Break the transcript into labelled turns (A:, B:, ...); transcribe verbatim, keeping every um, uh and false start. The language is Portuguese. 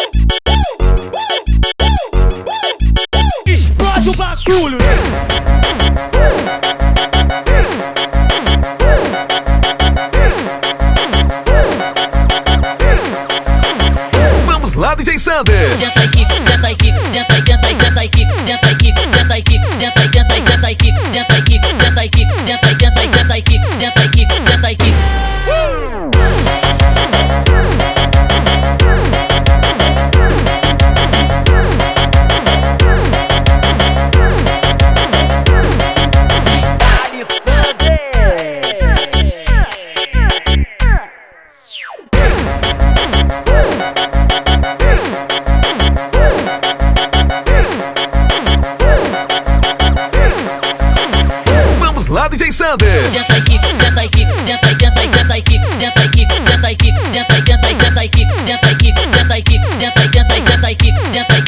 A: Explode o bagulho.
B: Vamos lá, D J Sander.
C: Tenta aqui, tenta aqui, tenta aqui, tenta aqui, tenta aqui, tenta aqui, tenta aqui, tenta aqui, tenta aqui, tenta aqui, tenta aqui, tenta aqui, tenta aqui, tenta aqui, tenta aqui.
B: Lá, D J Sander.
C: Tenta aqui, tenta aqui, tenta aqui, tenta aqui, tenta aqui, tenta aqui, tenta aqui, tenta aqui, tenta aqui, tenta aqui, tenta aqui, tenta aqui, tenta aqui, tenta aqui, tenta aqui.